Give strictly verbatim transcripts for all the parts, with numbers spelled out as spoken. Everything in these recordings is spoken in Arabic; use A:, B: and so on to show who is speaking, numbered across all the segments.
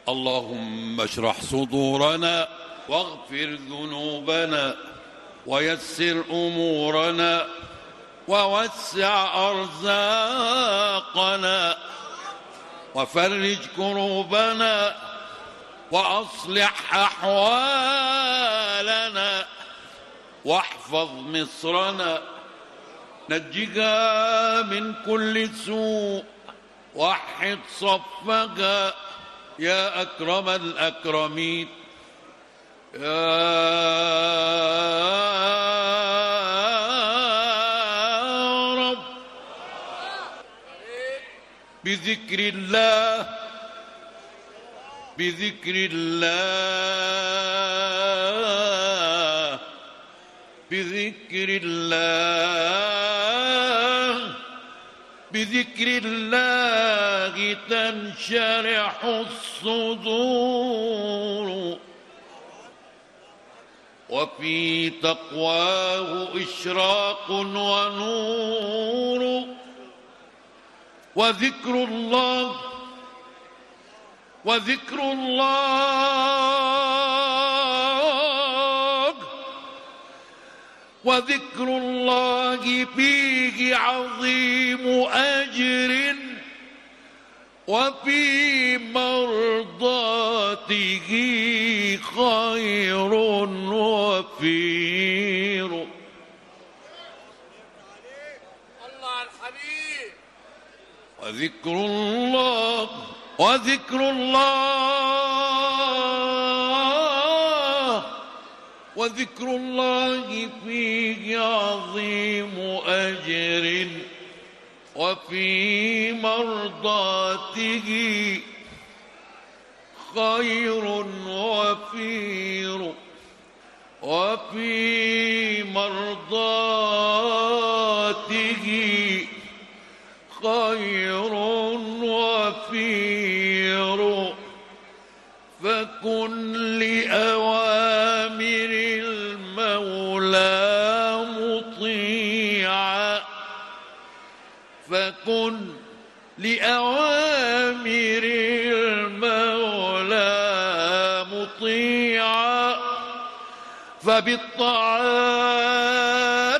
A: اللهم اشرح صدورنا واغفر ذنوبنا ويسر أمورنا ووسع أرزاقنا وفرج كروبنا وأصلح أحوالنا واحفظ مصرنا، نجها من كل سوء، وحد صفها يا أكرم الأكرمين. يا رب بذكر الله بذكر الله بذكر الله بذكر الله تنشرح الصدور، وفي تقواه إشراق ونور، وذكر الله وذكر الله وذكر الله فيه عظيم أجر، وفي مرضاته خير وفير.
B: الله الحبيب.
A: وذكر الله وذكر الله وذكر الله فيه عظيم أجر، وفي مرضاته خير وفير، وفي مرضاته خير وفير. فكن لأوامر المولى مطيعا فكن لأوامر المولى مطيعا، فبالطاعات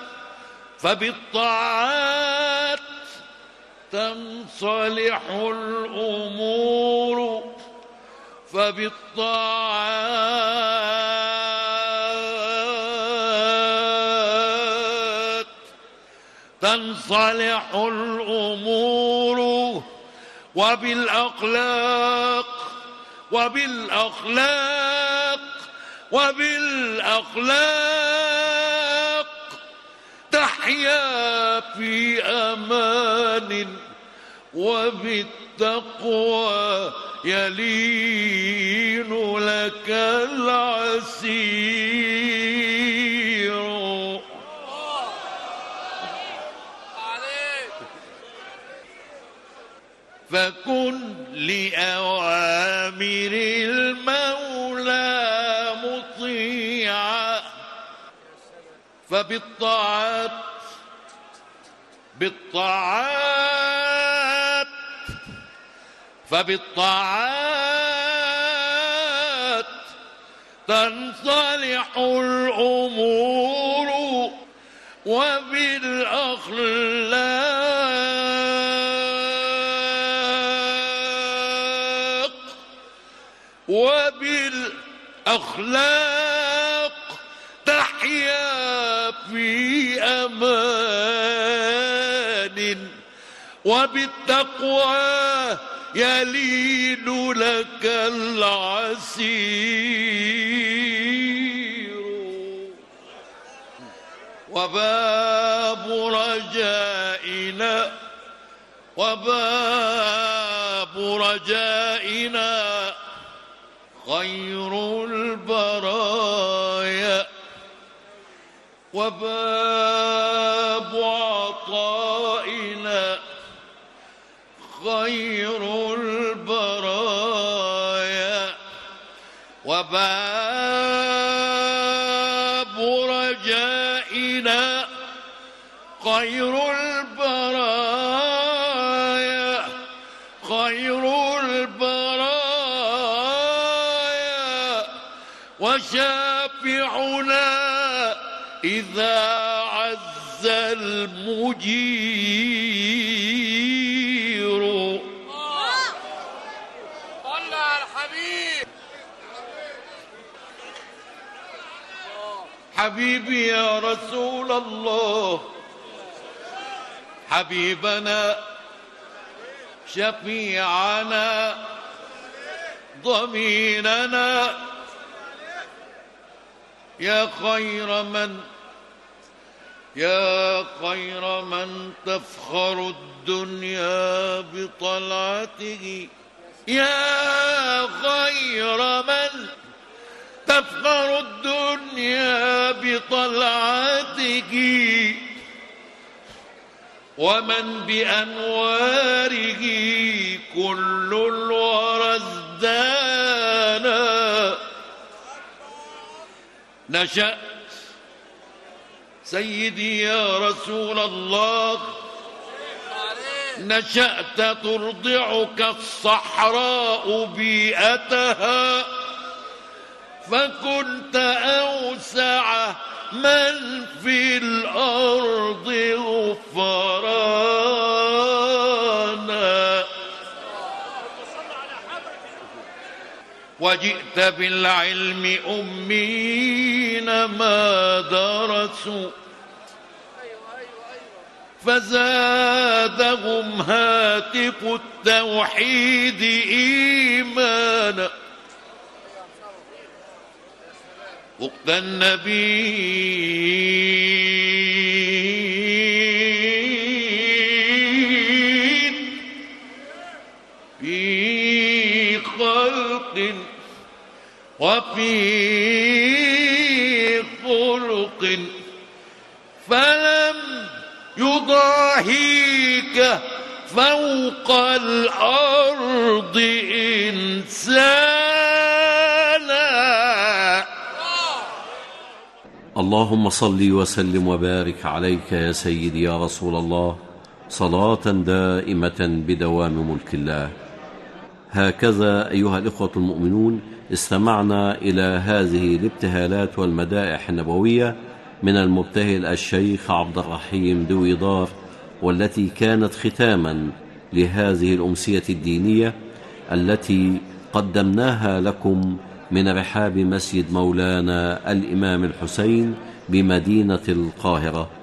A: فبالطاعات تنصلح الأمور، فبالطاعات تنصلح الأمور، وبالأخلاق وبالأخلاق وبالأخلاق تحيا في أمان، وبالتقوى يلين لك العسير. فكن لأوامر المولى مطيعا، فبالطاعات بالطاعات فبالطاعات تنصلح الأمور، وبالأخلاق وبالأخلاق تحيا في أمان، وبالتقوى يلين لك العسير. وباب رجائنا وباب رجائنا خير البرايا، وباب عطائنا خير البرايا، وباب رجائنا خير البرايا خير البرايا وشافعنا إذا عز المجير.
B: صل على الحبيب.
A: حبيبي يا رسول الله، حبيبنا شفيعنا ضميننا، يا خير من يا خير من تفخر الدنيا بطلعته، يا خير من تفخر الدنيا بطلعته، ومن بأنواره كل الورى ازدانا. نشأت سيدي يا رسول الله، نشأت ترضعك الصحراء بيئتها، فكنت أوسع من في الأرض غفرانا، وجئت بالعلم أمين ما درسوا، فزادهم هاتف التوحيد إيمانا. وقت النبي في خلق وفي خلق، فلم يضاهيك فوق الأرض إنسانا.
C: اللهم صل وسلم وبارك عليك يا سيدي يا رسول الله، صلاة دائمة بدوام ملك الله. هكذا أيها الإخوة المؤمنون استمعنا إلى هذه الابتهالات والمدائح النبوية من المبتهل الشيخ عبد الرحيم دويدار، والتي كانت ختاما لهذه الأمسية الدينية التي قدمناها لكم من رحاب مسجد مولانا الإمام الحسين بمدينة القاهرة.